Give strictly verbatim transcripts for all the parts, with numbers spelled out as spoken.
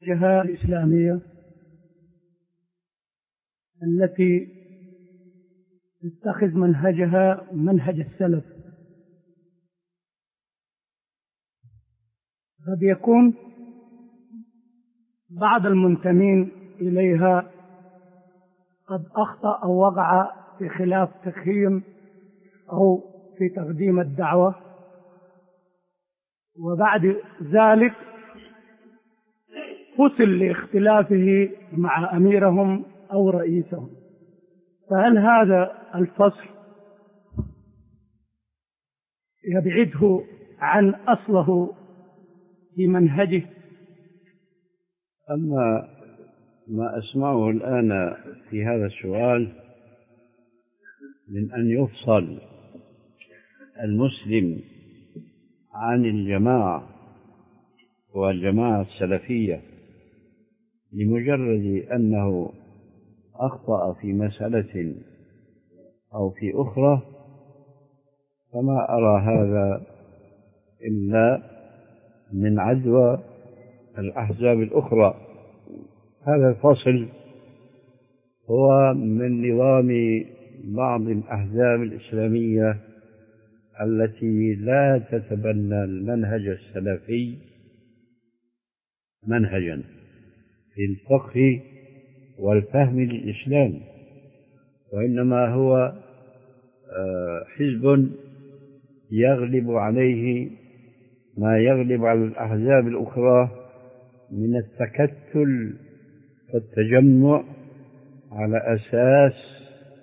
الجهة الإسلامية التي تتخذ منهجها منهج السلف، قد يكون بعض المنتمين إليها قد أخطأ أو وقع في خلاف تقييم أو في تقديم الدعوة، وبعد ذلك فصل لاختلافه مع أميرهم أو رئيسهم. فهل هذا الفصل يبعده عن أصله في منهجه؟ أما ما أسمعه الآن في هذا السؤال من أن يفصل المسلم عن الجماعة والجماعة السلفية لمجرد أنه أخطأ في مسألة أو في أخرى، فما أرى هذا إلا من عدوى الأحزاب الأخرى. هذا الفصل هو من نظام بعض الأحزاب الإسلامية التي لا تتبنى المنهج السلفي منهجا في الفقه والفهم للإسلام، وإنما هو حزب يغلب عليه ما يغلب على الأحزاب الأخرى من التكتل والتجمع على أساس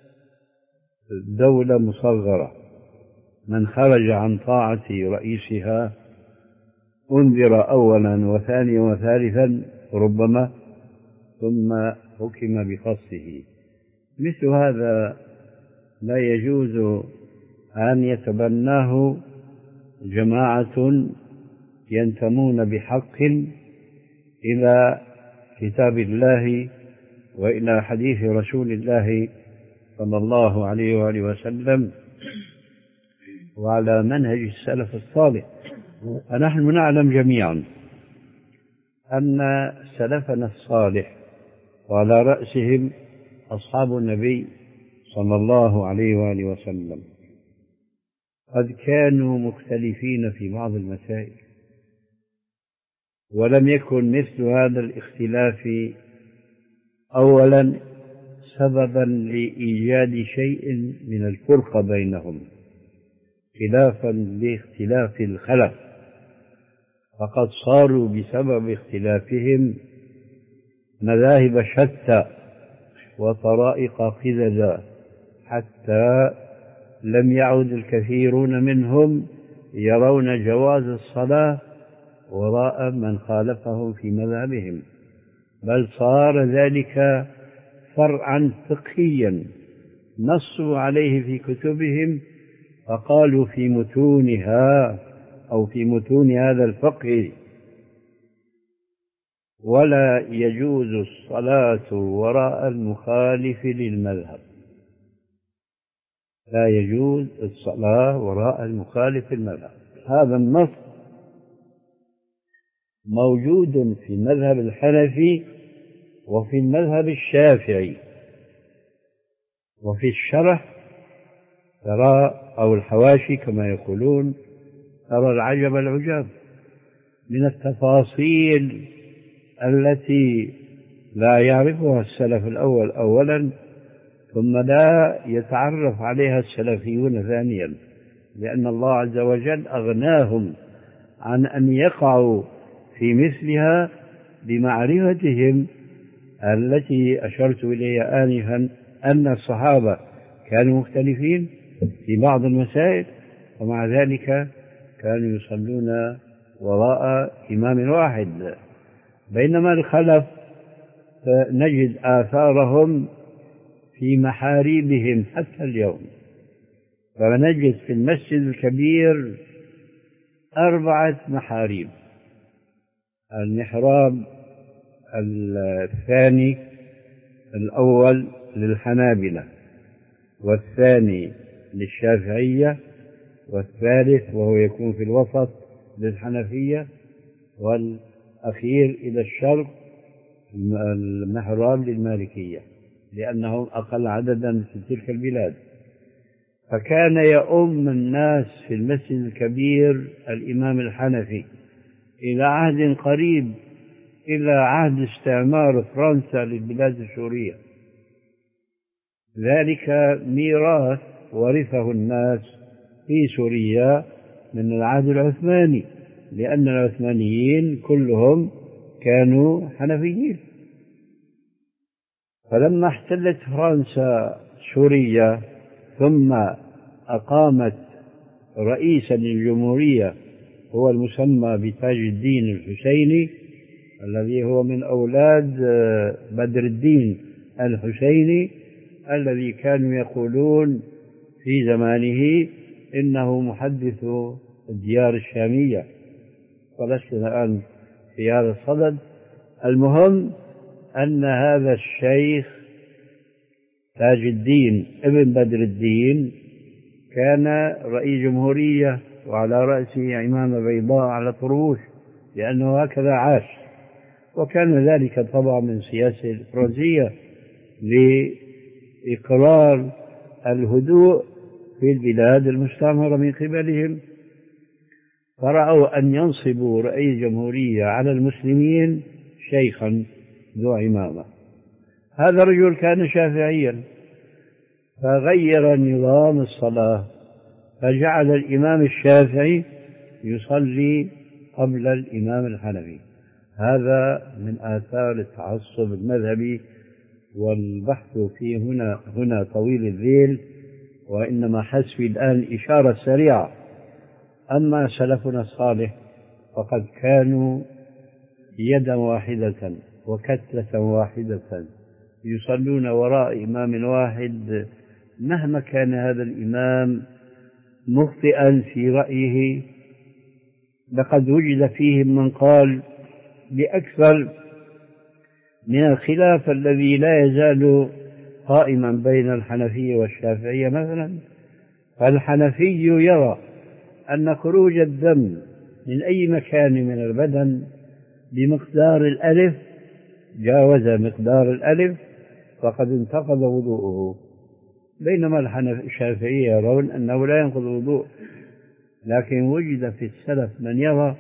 دولة مصغرة. من خرج عن طاعة رئيسها أنذر أولا وثانيا وثالثا ربما، ثم حكم بخصه. مثل هذا لا يجوز أن يتبناه جماعة ينتمون بحق إلى كتاب الله وإلى حديث رسول الله صلى الله عليه وآله وسلم وعلى منهج السلف الصالح. فنحن نعلم جميعا أن سلفنا الصالح وعلى رأسهم أصحاب النبي صلى الله عليه وآله وسلم قد كانوا مختلفين في بعض المسائل، ولم يكن مثل هذا الاختلاف أولا سببا لإيجاد شيء من الفرقة بينهم خلافا لاختلاف الخلف، فقد صاروا بسبب اختلافهم مذاهب شتى وطرائق قددا، حتى لم يعد الكثيرون منهم يرون جواز الصلاة وراء من خالفهم في مذهبهم، بل صار ذلك فرعا فقهيا نصوا عليه في كتبهم، فقالوا في متونها أو في متون هذا الفقه: ولا يجوز الصلاة وراء المخالف للمذهب. لا يجوز الصلاة وراء المخالف للمذهب. هذا النص موجود في المذهب الحنفي وفي المذهب الشافعي. وفي الشرح ترى أو الحواشي كما يقولون ترى العجب العجاب من التفاصيل التي لا يعرفها السلف الأول أولا، ثم لا يتعرف عليها السلفيون ثانيا، لأن الله عز وجل أغناهم عن أن يقعوا في مثلها بمعرفتهم التي أشرت إليها آنفا، أن الصحابة كانوا مختلفين في بعض المسائل ومع ذلك كانوا يصلون وراء إمام واحد، بينما الخلف نجد آثارهم في محاريبهم حتى اليوم. فنجد في المسجد الكبير أربعة محاريب: المحراب الثاني الأول للحنابلة، والثاني للشافعية، والثالث وهو يكون في الوسط للحنفية، والأخير إلى الشرق المحراب للمالكية لأنهم أقل عددا في تلك البلاد. فكان يؤم الناس في المسجد الكبير الإمام الحنفي إلى عهد قريب، إلى عهد استعمار فرنسا للبلاد السورية. ذلك ميراث ورثه الناس في سوريا من العهد العثماني، لأن العثمانيين كلهم كانوا حنفيين. فلما احتلت فرنسا سوريا ثم أقامت رئيسا للجمهورية هو المسمى بتاج الدين الحسيني، الذي هو من أولاد بدر الدين الحسيني، الذي كانوا يقولون في زمانه إنه محدث الديار الشامية، ولسنا الآن في هذا الصدد. المهم أن هذا الشيخ تاج الدين ابن بدر الدين كان رئيس جمهورية، وعلى رأسه عمامة بيضاء على طروش، لأنه هكذا عاش. وكان ذلك طبعا من سياسة الفرنسية لإقرار الهدوء في البلاد المستعمرة من قبلهم، فرأوا أن ينصبوا رئيس جمهورية على المسلمين شيخا ذو عمامة. هذا الرجل كان شافعيا، فغير نظام الصلاة، فجعل الإمام الشافعي يصلي قبل الإمام الحنفي. هذا من آثار التعصب المذهبي، والبحث فيه هنا هنا طويل الذيل، وإنما حسبي الآن إشارة سريعة. أما سلفنا الصالح فقد كانوا يدا واحدة وكتلة واحدة يصلون وراء إمام واحد، مهما كان هذا الإمام مخطئا في رأيه. لقد وجد فيهم من قال بأكثر من الخلاف الذي لا يزال قائما بين الحنفية والشافعية. مثلا فالحنفي يرى أن خروج الدم من أي مكان من البدن بمقدار الألف، جاوز مقدار الألف، فقد انتقض وضوءه، بينما الشافعية يرون أنه لا ينقض وضوء. لكن وجد في السلف من يرى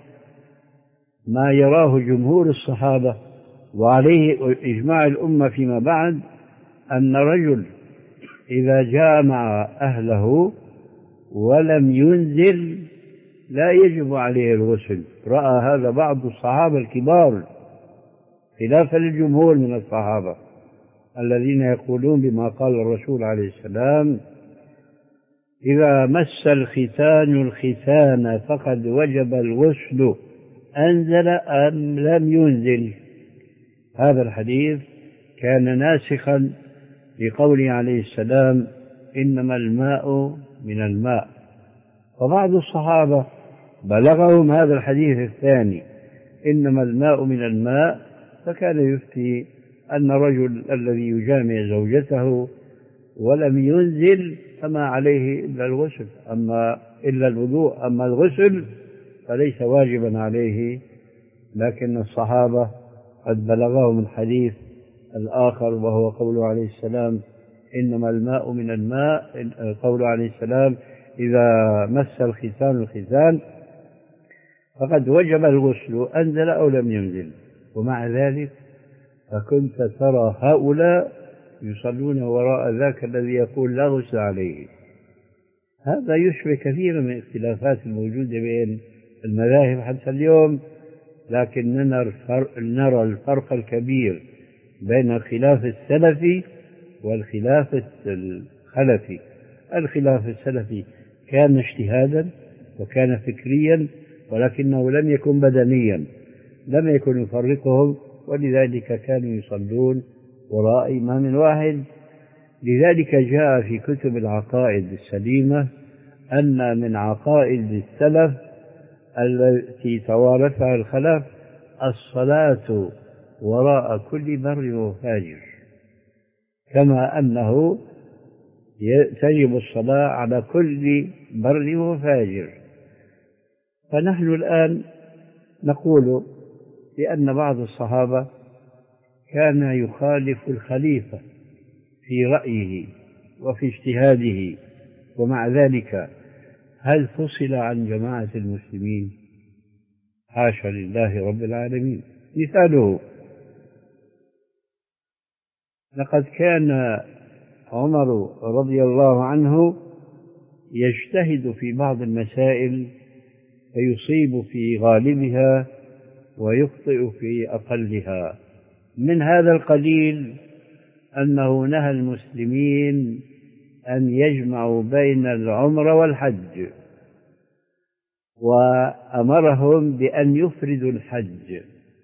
ما يراه جمهور الصحابة وعليه إجماع الأمة فيما بعد، أن رجل إذا جامع أهله ولم ينزل لا يجب عليه الغسل. رأى هذا بعض الصحابة الكبار خلافا للجمهور من الصحابة الذين يقولون بما قال الرسول عليه السلام: إذا مس الختان الختان فقد وجب الغسل أنزل أم لم ينزل. هذا الحديث كان ناسخا لقوله عليه السلام: إنما الماء من الماء. وبعض الصحابة بلغهم هذا الحديث الثاني إنما الماء من الماء، فكان يفتي أن الرجل الذي يجامع زوجته ولم ينزل فما عليه إلا الغسل، أما إلا الوضوء، أما الغسل فليس واجبا عليه. لكن الصحابة قد بلغهم الحديث الآخر وهو قوله عليه السلام: إنما الماء من الماء، قوله عليه السلام: إذا مس الختان الختان فقد وجب الغسل أنزل أو لم ينزل. ومع ذلك فكنت ترى هؤلاء يصلون وراء ذاك الذي يقول لا غسل عليه. هذا يشبه كثيرا من الاختلافات الموجودة بين المذاهب حتى اليوم، لكننا نرى الفرق الكبير بين الخلاف السلفي والخلاف الخلفي. الخلاف السلفي كان اجتهادا وكان فكريا، ولكنه لم يكن بدنيا، لم يكن يفرقهم، ولذلك كانوا يصلون وراء إمام واحد. لذلك جاء في كتب العقائد السليمة أن من عقائد السلف التي توارثها الخلف الصلاة وراء كل بر وفاجر، كما أنه تجب الصلاة على كل بر وفاجر. فنحن الآن نقول بأن بعض الصحابة كان يخالف الخليفة في رأيه وفي اجتهاده، ومع ذلك هل فصل عن جماعة المسلمين؟ حاشا لله رب العالمين. مثاله: لقد كان عمر رضي الله عنه يجتهد في بعض المسائل فيصيب في غالبها ويخطئ في أقلها. من هذا القليل أنه نهى المسلمين أن يجمعوا بين العمرة والحج، وأمرهم بأن يفردوا الحج،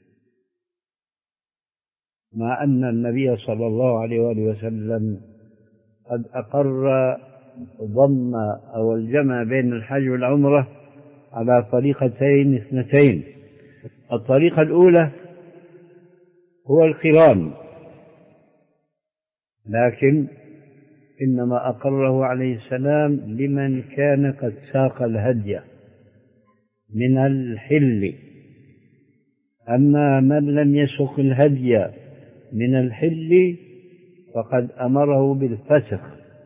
مع أن النبي صلى الله عليه وآله وسلم قد أقر ضم أو الجمع بين الحج والعمرة على طريقتين اثنتين. الطريقة الأولى هو القران، لكن إنما أقره عليه السلام لمن كان قد ساق الهدي من الحل، أما من لم يسق الهدي من الحل فقد أمره بالفسخ.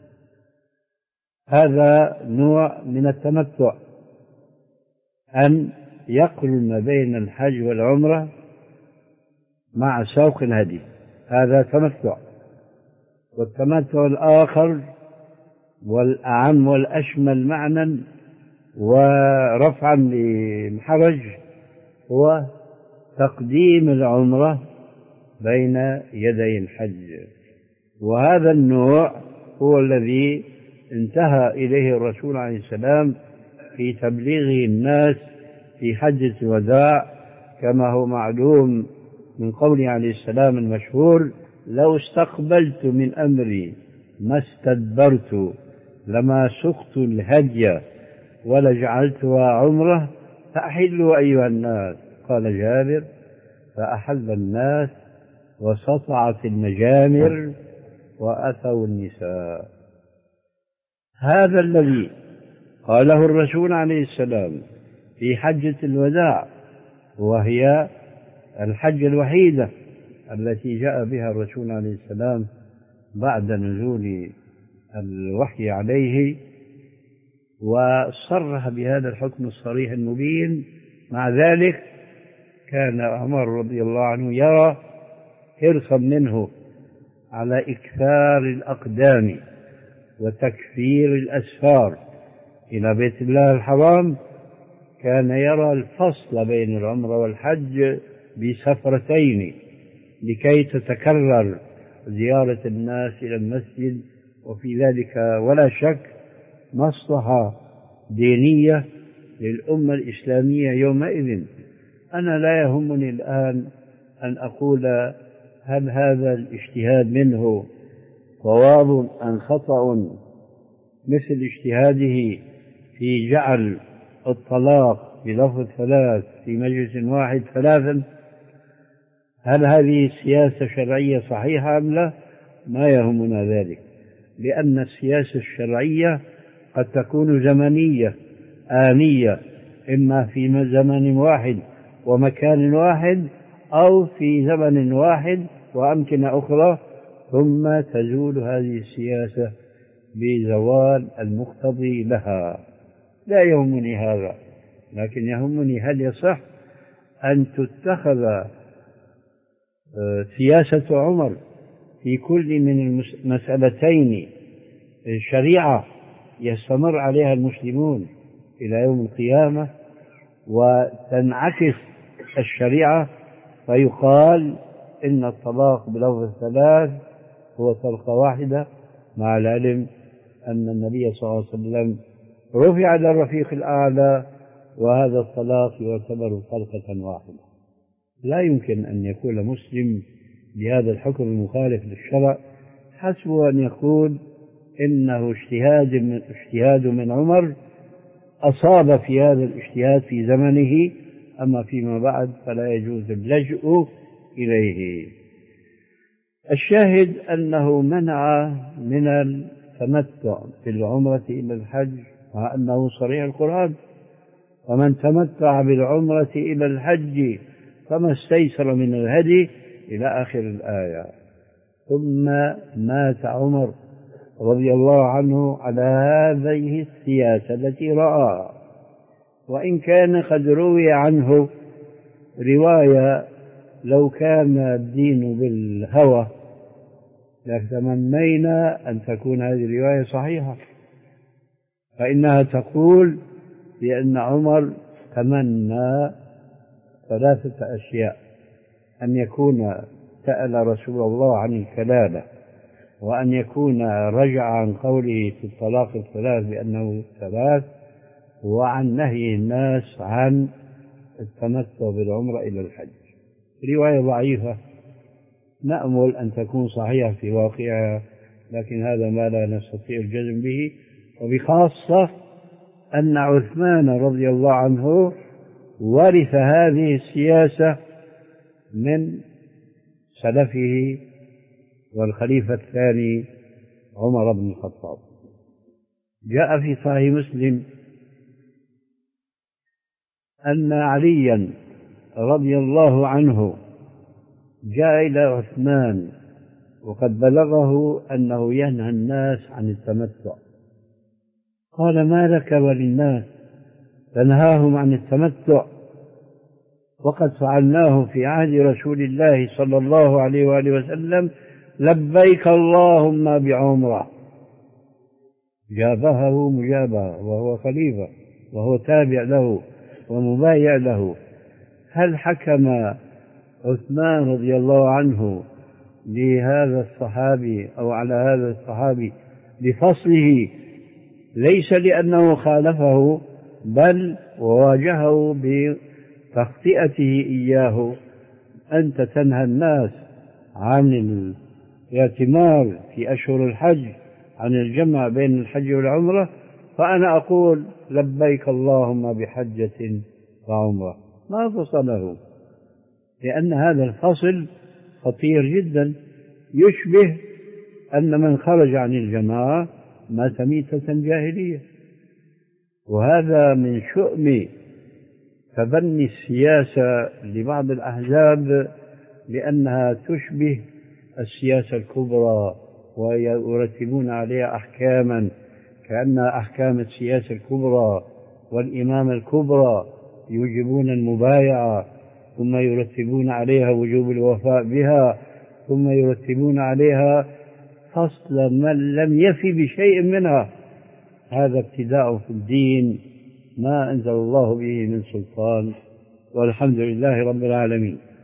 هذا نوع من التمتع، أن يقرن بين الحج والعمرة مع سوق الهدي، هذا تمتع. والتمتع الآخر والأعم والأشمل معنى ورفعا للحرج هو تقديم العمرة بين يدي الحج، وهذا النوع هو الذي انتهى إليه الرسول عليه السلام في تبليغه الناس في حجة الوداع، كما هو معلوم من قوله عليه السلام المشهور: لو استقبلت من أمري ما استدبرت لما سقت الهدي ولجعلتها عمرة فأحلوا أيها الناس. قال جابر: فأحل الناس وسطعت المجامر وأتوا النساء. هذا الذي قاله الرسول عليه السلام في حجة الوداع، وهي الحجة الوحيدة التي جاء بها الرسول عليه السلام بعد نزول الوحي عليه، وصرح بهذا الحكم الصريح المبين. مع ذلك كان عمر رضي الله عنه يرى حرصا منه على إكثار الأقدام وتكثير الأسفار إلى بيت الله الحرام، كان يرى الفصل بين العمرة والحج بسفرتين لكي تتكرر زيارة الناس إلى المسجد، وفي ذلك ولا شك مصلحة دينية للأمة الإسلامية يومئذ. أنا لا يهمني الآن أن أقول هل هذا الاجتهاد منه صواب أم خطأ، مثل اجتهاده في جعل الطلاق بلفظ ثلاث في مجلس واحد ثلاثا. هل هذه سياسة شرعية صحيحة أم لا؟ ما يهمنا ذلك، لأن السياسة الشرعية قد تكون زمنية آنية، إما في زمن واحد ومكان واحد، أو في زمن واحد وأمكنة أخرى، ثم تزول هذه السياسة بزوال المقتضي لها. لا يهمني هذا، لكن يهمني هل يصح أن تتخذ سياسة عمر في كل من المسألتين شريعة يستمر عليها المسلمون إلى يوم القيامة، وتنعكس الشريعة فيقال إن الطلاق بلفظ الثلاث هو طلقة واحدة، مع العلم أن النبي صلى الله عليه وسلم رفع إلى الرفيق الأعلى وهذا الطلاق يعتبر طلقة واحدة. لا يمكن أن يكون مسلم بهذا الحكم المخالف للشرع حسبه أن يقول إنه اجتهاد من, اجتهاد من عمر أصاب في هذا الاجتهاد في زمنه، أما فيما بعد فلا يجوز اللجوء إليه. الشاهد أنه منع من التمتع في العمرة إلى الحج، مع أنه صريح القرآن: ومن تمتع بالعمرة إلى الحج فما استيسر من الهدي، إلى آخر الآية. ثم مات عمر رضي الله عنه على هذه السياسة التي رآها، وإن كان قد روي عنه رواية لو كان الدين بالهوى لتمنينا أن تكون هذه الرواية صحيحة، فإنها تقول بأن عمر تمنى ثلاثة أشياء: أن يكون سأل رسول الله عن الكلالة، وأن يكون رجع عن قوله في الطلاق الثلاث بأنه ثلاث، وعن نهي الناس عن التمتع بالعمرة إلى الحج. رواية ضعيفة نأمل أن تكون صحيحة في واقعها، لكن هذا ما لا نستطيع الجزم به، وبخاصة أن عثمان رضي الله عنه ورث هذه السياسة من سلفه والخليفة الثاني عمر بن الخطاب. جاء في صحيح مسلم أن عليا رضي الله عنه جاء إلى عثمان وقد بلغه أنه ينهى الناس عن التمتع، قال: ما لك وللناس تنهاهم عن التمتع وقد فعلناه في عهد رسول الله صلى الله عليه وآله وسلم، لبيك اللهم بعمرة. جابه مجابه وهو خليفة وهو تابع له ومبايع له. هل حكم عثمان رضي الله عنه لهذا الصحابي أو على هذا الصحابي بفصله ليس لأنه خالفه، بل وواجهه بتخطئته إياه: أنت تنهى الناس عن الاعتمار في أشهر الحج، عن الجمع بين الحج والعمرة، فأنا أقول لبيك اللهم بحجة وعمرة. ما فصله، لأن هذا الفصل خطير جدا، يشبه أن من خرج عن الجماعة مات ميتة جاهلية. وهذا من شؤم تبني السياسة لبعض الأحزاب، لأنها تشبه السياسة الكبرى ويرتبون عليها أحكاما كأنها أحكام السياسة الكبرى والإمامة الكبرى، يوجبون المبايعة ثم يرتبون عليها وجوب الوفاء بها، ثم يرتبون عليها فصل من لم يفي بشيء منها. هذا ابتداء في الدين ما أنزل الله به من سلطان، والحمد لله رب العالمين.